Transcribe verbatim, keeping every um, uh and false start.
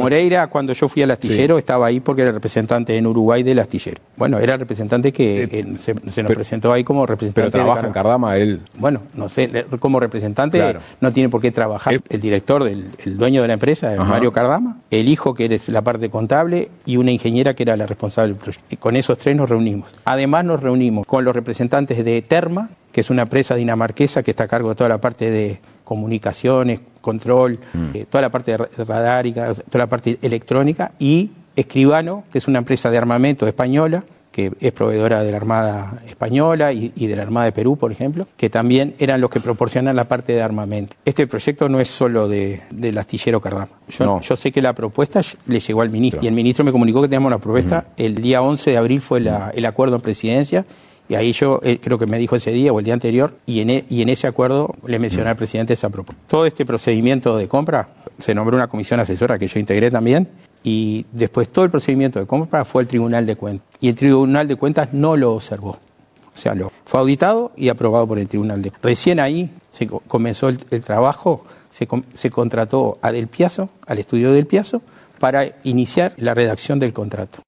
Moreira, cuando yo fui al astillero, sí. estaba ahí porque era representante en Uruguay del astillero. Bueno, era el representante que eh, eh, se, se nos pero, presentó ahí como representante. Pero trabaja en Cardama él. Bueno, no sé, como representante claro. no tiene por qué trabajar. El director, del, el dueño de la empresa, Ajá. Mario Cardama, el hijo que era la parte contable y una ingeniera que era la responsable del proyecto. Y con esos tres nos reunimos. Además nos reunimos con los representantes de Terma, que es una empresa dinamarquesa que está a cargo de toda la parte de comunicaciones, control, mm. eh, toda la parte de radárica, toda la parte electrónica, y Escribano, que es una empresa de armamento española, que es proveedora de la Armada Española y, y de la Armada de Perú, por ejemplo, que también eran los que proporcionan la parte de armamento. Este proyecto no es solo de, del astillero Cardama. Yo, no. yo sé que la propuesta le llegó al ministro, claro. y el ministro me comunicó que teníamos una propuesta. Uh-huh. El día once de abril fue la, el acuerdo en presidencia, y ahí yo eh, creo que me dijo ese día o el día anterior, y en, e, y en ese acuerdo le mencioné uh-huh. al presidente esa propuesta. Todo este procedimiento de compra, se nombró una comisión asesora que yo integré también, y después todo el procedimiento de compra fue al Tribunal de Cuentas. Y el Tribunal de Cuentas no lo observó. O sea, lo fue auditado y aprobado por el Tribunal de Cuentas. Recién ahí se comenzó el, el trabajo, se, se contrató a Del Piazzo, al estudio Del Piazzo, para iniciar la redacción del contrato.